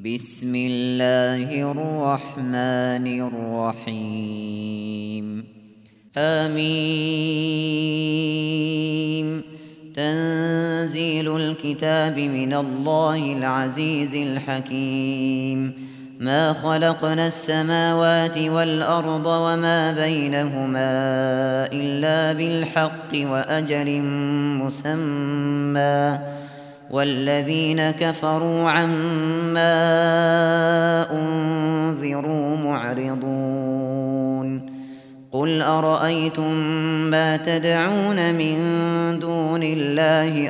بسم الله الرحمن الرحيم حميم تنزيل الكتاب من الله العزيز الحكيم ما خلقنا السماوات والأرض وما بينهما إلا بالحق وأجل مسمى والذين كفروا عما أنذروا معرضون قل أرأيتم ما تدعون من دون الله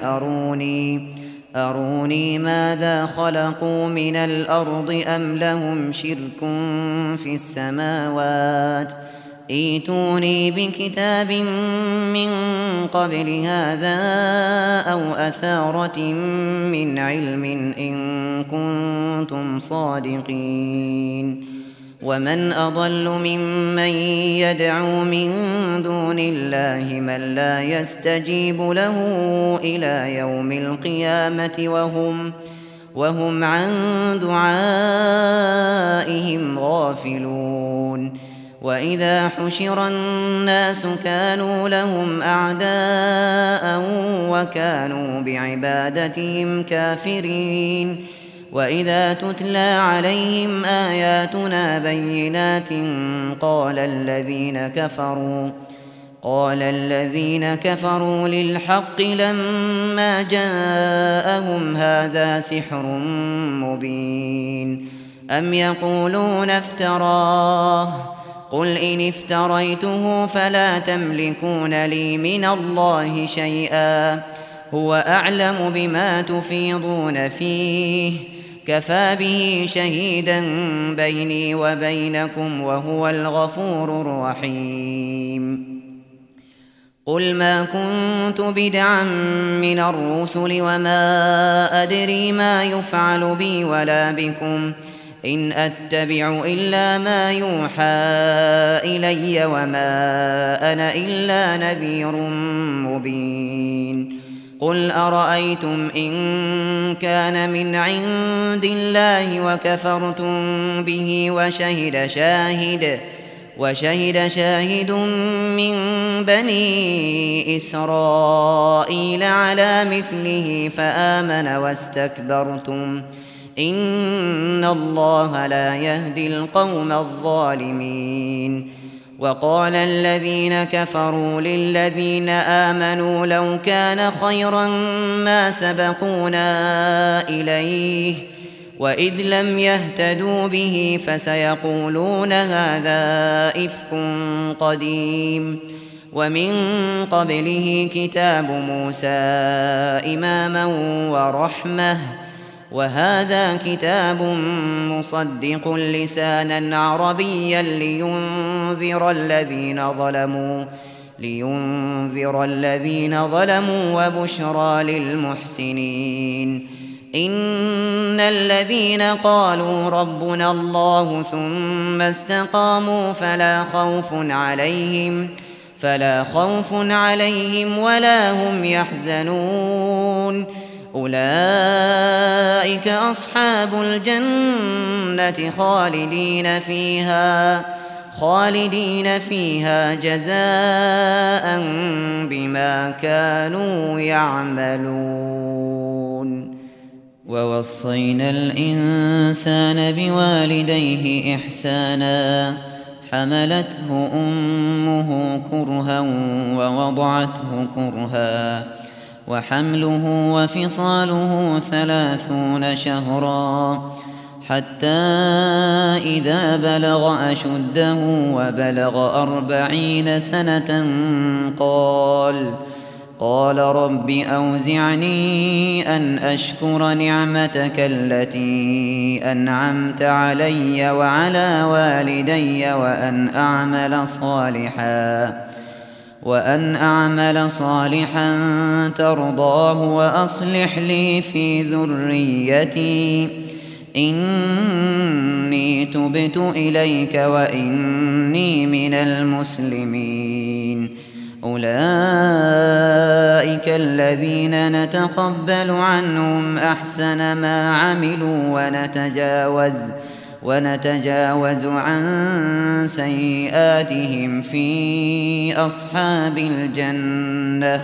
أروني ماذا خلقوا من الأرض أم لهم شرك في السماوات ائتوني بكتاب من قبل هذا أو أثارة من علم إن كنتم صادقين ومن أضل ممن يدعو من دون الله من لا يستجيب له إلى يوم القيامة وهم عن دعائهم غافلون وإذا حشر الناس كانوا لهم أعداء وكانوا بعبادتهم كافرين وإذا تتلى عليهم آياتنا بينات قال الذين كفروا للحق لما جاءهم هذا سحر مبين أم يقولون افتراه قل إن افتريته فلا تملكون لي من الله شيئا هو أعلم بما تفيضون فيه كفى به شهيدا بيني وبينكم وهو الغفور الرحيم قل ما كنت بدعا من الرسل وما أدري ما يفعل بي ولا بكم إن أتبع إلا ما يوحى إلي وما أنا إلا نذير مبين قل أرأيتم إن كان من عند الله وكفرتم به وشهد شاهد من بني إسرائيل على مثله فآمن واستكبرتم إن الله لا يهدي القوم الظالمين وقال الذين كفروا للذين آمنوا لو كان خيرا ما سبقونا إليه وإذ لم يهتدوا به فسيقولون هذا إفك قديم ومن قبله كتاب موسى إماما ورحمة وهذا كتاب مصدق لسانا عربيا لينذر الذين ظلموا وبشرى للمحسنين إن الذين قالوا ربنا الله ثم استقاموا فلا خوف عليهم ولا هم يحزنون أولئك أصحاب الجنة خالدين فيها جزاء بما كانوا يعملون ووصينا الإنسان بوالديه إحسانا حملته أمه كرها ووضعته كرها وحمله وفصاله 30 شهرا حتى إذا بلغ أشده وبلغ 40 سنة قال رب أوزعني أن أشكر نعمتك التي أنعمت علي وعلى والدي وأن أعمل صالحا ترضاه وأصلح لي في ذريتي إني تبت إليك وإني من المسلمين أولئك الذين نتقبل عنهم أحسن ما عملوا ونتجاوز عن سيئاتهم في أصحاب الجنة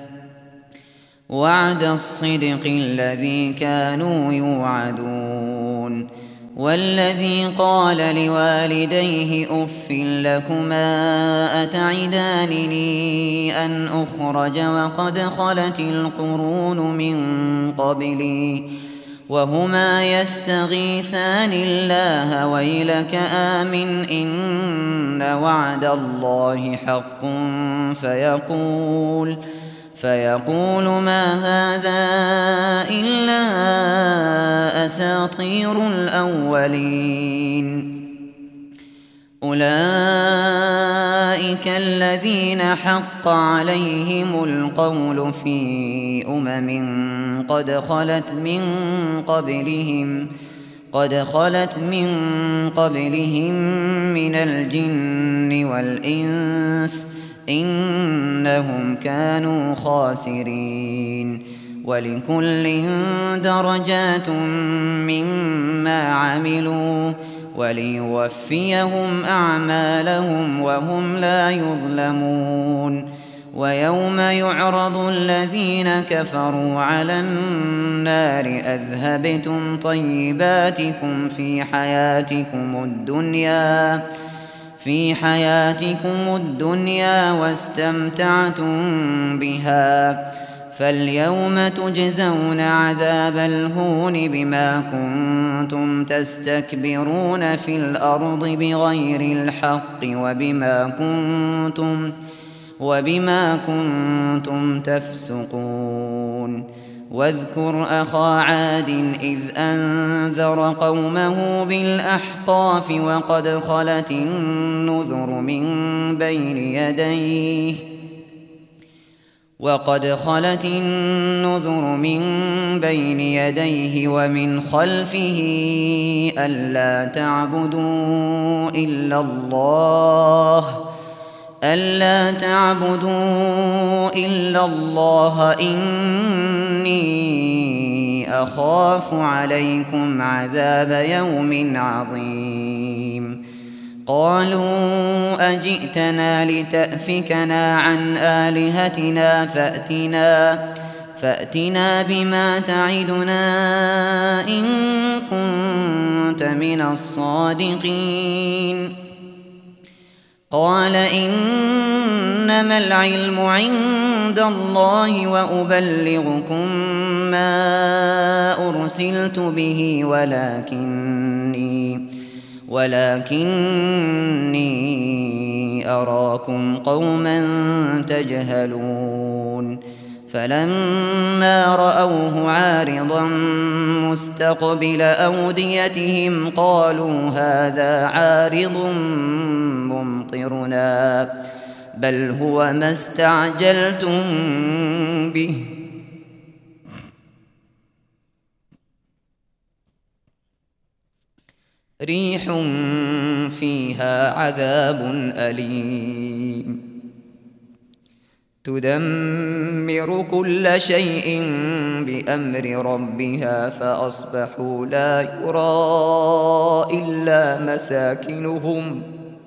وعد الصدق الذي كانوا يوعدون. والذي قال لوالديه أف لكما أتعدانني أن أخرج وقد خلت القرون من قبلي وهما يستغيثان الله ويلك آمن إن وعد الله حق فيقول ما هذا إلا أساطير الأولين. أولئك الذين حق عليهم القول في قد خلت من قبلهم من الجن والإنس إنهم كانوا خاسرين. ولكل درجات مما عملوا وليوفيهم أعمالهم وهم لا يظلمون. ويوم يعرض الذين كفروا على النار أذهبتم طيباتكم في حياتكم الدنيا واستمتعتم بها فاليوم تجزون عذاب الهون بما كنتم تستكبرون في الأرض بغير الحق وبما كنتم تفسقون. واذكر أخا عاد إذ أنذر قومه بالأحقاف وقد خلت النذر من بين يديه ومن خلفه ألا تعبدوا إلا الله إني أخاف عليكم عذاب يوم عظيم. قالوا أجئتنا لتأفكنا عن آلهتنا فأتنا بما تعدنا إن كنت من الصادقين. قال إنما العلم عند الله وأبلغكم ما أرسلت به ولكني أراكم قوما تجهلون. فلما رأوه عارضا مستقبل أوديتهم قالوا هذا عارض ممطرنا بل هو ما استعجلتم به ريح فيها عذاب أليم تدمر كل شيء بأمر ربها فأصبحوا لا يرى إلا مساكنهم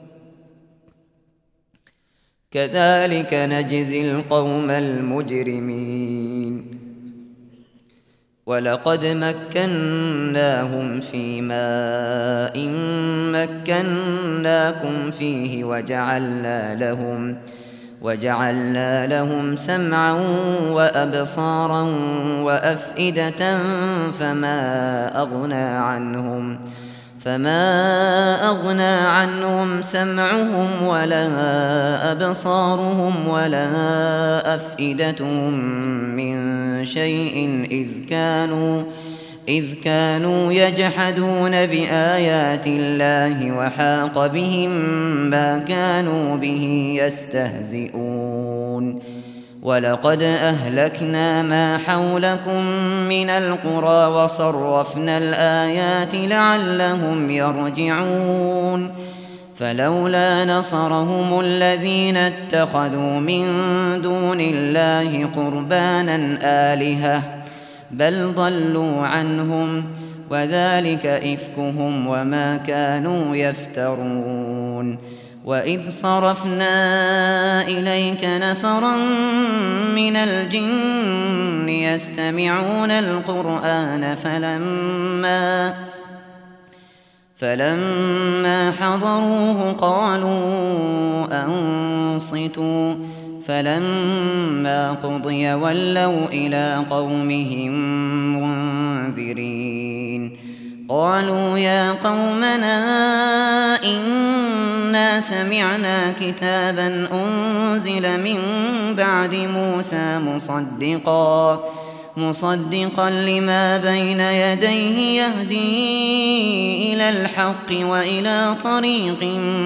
كذلك نجزي القوم المجرمين. ولقد مكناهم في ماء مكناكم فيه وجعلنا لهم سمعا وأبصارا وأفئدة فما أغنى عنهم سمعهم ولا أبصارهم ولا أفئدتهم من شيء إذ كانوا يجحدون بآيات الله وحاق بهم ما كانوا به يستهزئون. ولقد أهلكنا ما حولكم من القرى وصرفنا الآيات لعلهم يرجعون. فلولا نصرهم الذين اتخذوا من دون الله قربانا آلهة بل ضلوا عنهم وذلك إفكهم وما كانوا يفترون. وإذ صرفنا إليك نفرا من الجن يستمعون القرآن فلما حضروه قالوا أنصتوا فلما قضي ولوا إلى قومهم منذرين. قالوا يا قومنا إنا سمعنا كتابا أنزل من بعد موسى مصدقا لما بين يديه يهدي إلى الحق وإلى طريق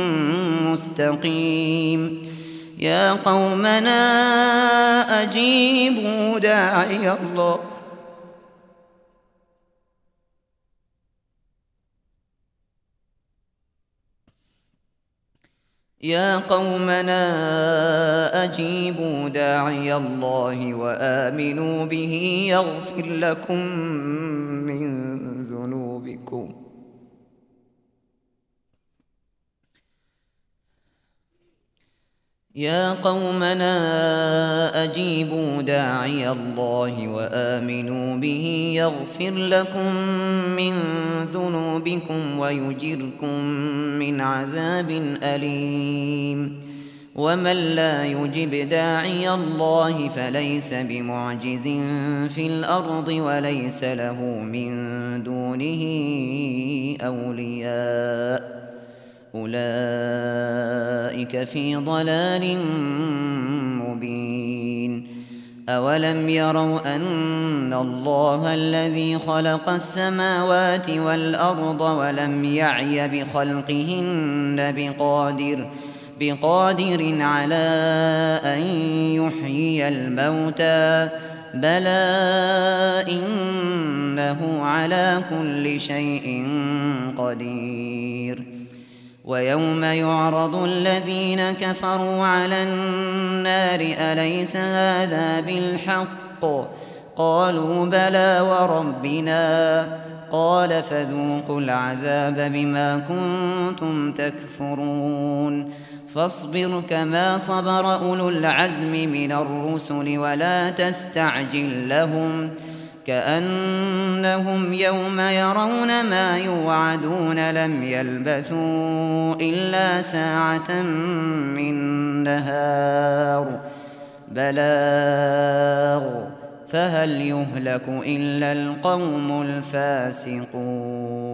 مستقيم. يا قومنا أجيبوا داعي الله وآمنوا به يغفر لكم من ذنوبكم ويجركم من عذاب أليم. ومن لا يجب داعي الله فليس بمعجز في الأرض وليس له من دونه أولياء أولئك في ضلال مبين. أولم يروا أن الله الذي خلق السماوات والأرض ولم يعي بخلقهن بقادر على أن يحيي الموتى بلى إنه على كل شيء قدير. ويوم يعرض الذين كفروا على النار أليس هذا بالحق قالوا بلى وربنا قال فذوقوا العذاب بما كنتم تكفرون. فاصبر كما صبر أولو العزم من الرسل ولا تستعجل لهم كأنهم يوم يرون ما يوعدون لم يلبثوا إلا ساعة من نهار بلاغ فهل يهلك إلا القوم الفاسقون.